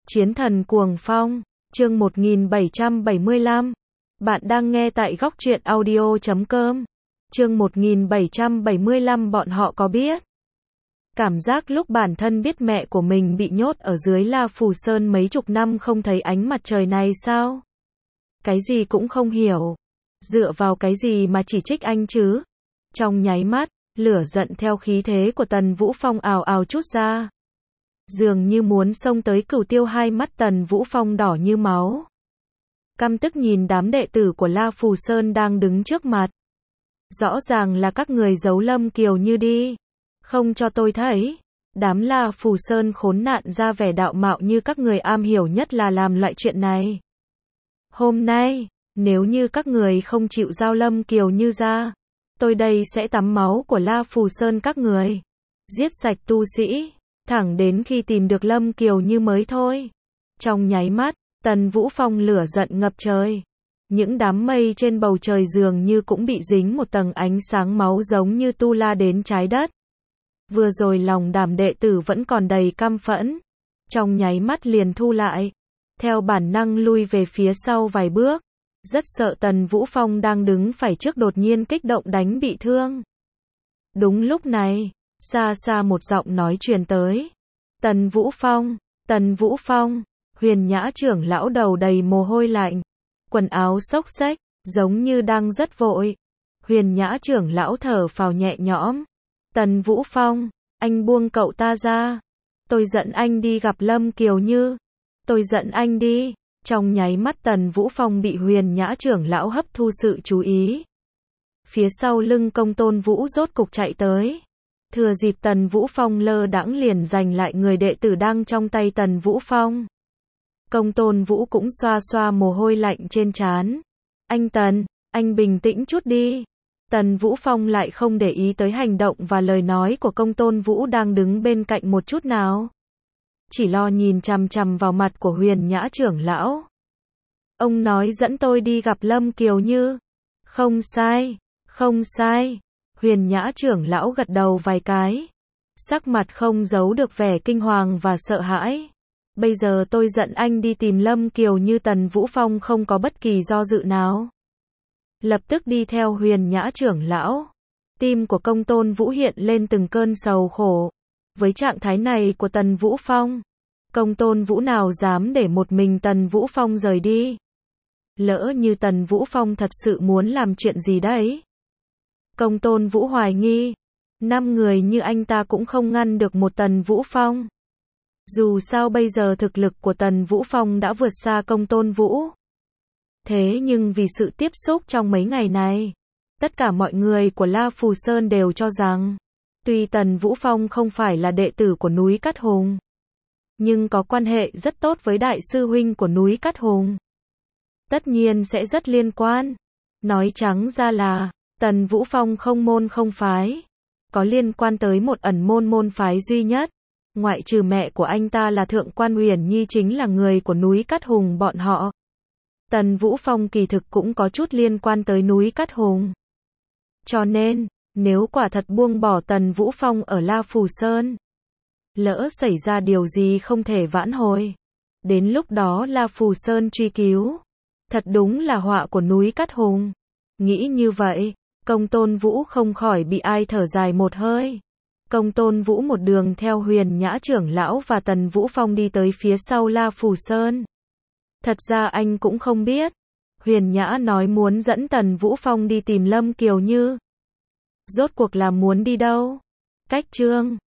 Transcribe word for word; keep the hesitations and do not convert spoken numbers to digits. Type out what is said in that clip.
Chiến thần cuồng phong, chương một nghìn bảy trăm bảy mươi lăm. Bạn đang nghe tại góc truyện audio chấm com. Chương một nghìn bảy trăm bảy mươi lăm bọn họ có biết. Cảm giác lúc bản thân biết mẹ của mình bị nhốt ở dưới La Phù Sơn mấy chục năm không thấy ánh mặt trời này sao? Cái gì cũng không hiểu. Dựa vào cái gì mà chỉ trích anh chứ? Trong nháy mắt, lửa giận theo khí thế của Tần Vũ Phong ào ào trút ra. Dường như muốn xông tới cửu tiêu, hai mắt Tần Vũ Phong đỏ như máu. Căm tức nhìn đám đệ tử của La Phù Sơn đang đứng trước mặt. Rõ ràng là các người giấu Lâm Kiều Như đi. Không cho tôi thấy. Đám La Phù Sơn khốn nạn ra vẻ đạo mạo như các người am hiểu nhất là làm loại chuyện này. Hôm nay, nếu như các người không chịu giao Lâm Kiều Như ra, tôi đây sẽ tắm máu của La Phù Sơn các người. Giết sạch tu sĩ, thẳng đến khi tìm được Lâm Kiều Như mới thôi. Trong nháy mắt, Tần Vũ Phong lửa giận ngập trời. Những đám mây trên bầu trời dường như cũng bị dính một tầng ánh sáng máu giống như tu la đến trái đất. Vừa rồi lòng đàm đệ tử vẫn còn đầy căm phẫn. Trong nháy mắt liền thu lại. Theo bản năng lui về phía sau vài bước. Rất sợ Tần Vũ Phong đang đứng phải trước đột nhiên kích động đánh bị thương. Đúng lúc này, xa xa một giọng nói truyền tới. Tần Vũ Phong, Tần Vũ Phong, Huyền Nhã trưởng lão đầu đầy mồ hôi lạnh. Quần áo xốc xếch, giống như đang rất vội. Huyền Nhã trưởng lão thở phào nhẹ nhõm. Tần Vũ Phong, anh buông cậu ta ra. Tôi dẫn anh đi gặp Lâm Kiều Như. Tôi dẫn anh đi. Trong nháy mắt Tần Vũ Phong bị Huyền Nhã trưởng lão hấp thu sự chú ý. Phía sau lưng Công Tôn Vũ rốt cục chạy tới. Thừa dịp Tần Vũ Phong lơ đãng liền giành lại người đệ tử đang trong tay Tần Vũ Phong. Công Tôn Vũ cũng xoa xoa mồ hôi lạnh trên trán. Anh Tần, anh bình tĩnh chút đi. Tần Vũ Phong lại không để ý tới hành động và lời nói của Công Tôn Vũ đang đứng bên cạnh một chút nào. Chỉ lo nhìn chằm chằm vào mặt của Huyền Nhã trưởng lão. Ông nói dẫn tôi đi gặp Lâm Kiều Như. Không sai, không sai. Huyền Nhã trưởng lão gật đầu vài cái. Sắc mặt không giấu được vẻ kinh hoàng và sợ hãi. Bây giờ tôi dẫn anh đi tìm Lâm Kiều Như. Tần Vũ Phong không có bất kỳ do dự nào. Lập tức đi theo Huyền Nhã trưởng lão. Tim của Công Tôn Vũ hiện lên từng cơn sầu khổ. Với trạng thái này của Tần Vũ Phong, Công Tôn Vũ nào dám để một mình Tần Vũ Phong rời đi. Lỡ như Tần Vũ Phong thật sự muốn làm chuyện gì đấy. Công Tôn Vũ hoài nghi, năm người như anh ta cũng không ngăn được một Tần Vũ Phong. Dù sao bây giờ thực lực của Tần Vũ Phong đã vượt xa Công Tôn Vũ. Thế nhưng vì sự tiếp xúc trong mấy ngày này, tất cả mọi người của La Phù Sơn đều cho rằng, tuy Tần Vũ Phong không phải là đệ tử của núi Cát Hùng, nhưng có quan hệ rất tốt với đại sư huynh của núi Cát Hùng. Tất nhiên sẽ rất liên quan. Nói trắng ra là, Tần Vũ Phong không môn không phái. Có liên quan tới một ẩn môn môn phái duy nhất. Ngoại trừ mẹ của anh ta là Thượng quan Uyển Nhi chính là người của núi Cát Hùng bọn họ. Tần Vũ Phong kỳ thực cũng có chút liên quan tới núi Cát Hùng. Cho nên, nếu quả thật buông bỏ Tần Vũ Phong ở La Phù Sơn, lỡ xảy ra điều gì không thể vãn hồi, đến lúc đó La Phù Sơn truy cứu, thật đúng là họa của núi Cát Hùng. Nghĩ như vậy, Công Tôn Vũ không khỏi bị ai thở dài một hơi. Công Tôn Vũ một đường theo Huyền Nhã trưởng lão và Tần Vũ Phong đi tới phía sau La Phù Sơn. Thật ra anh cũng không biết, Huyền Nhã nói muốn dẫn Tần Vũ Phong đi tìm Lâm Kiều Như. Rốt cuộc là muốn đi đâu? Cách chương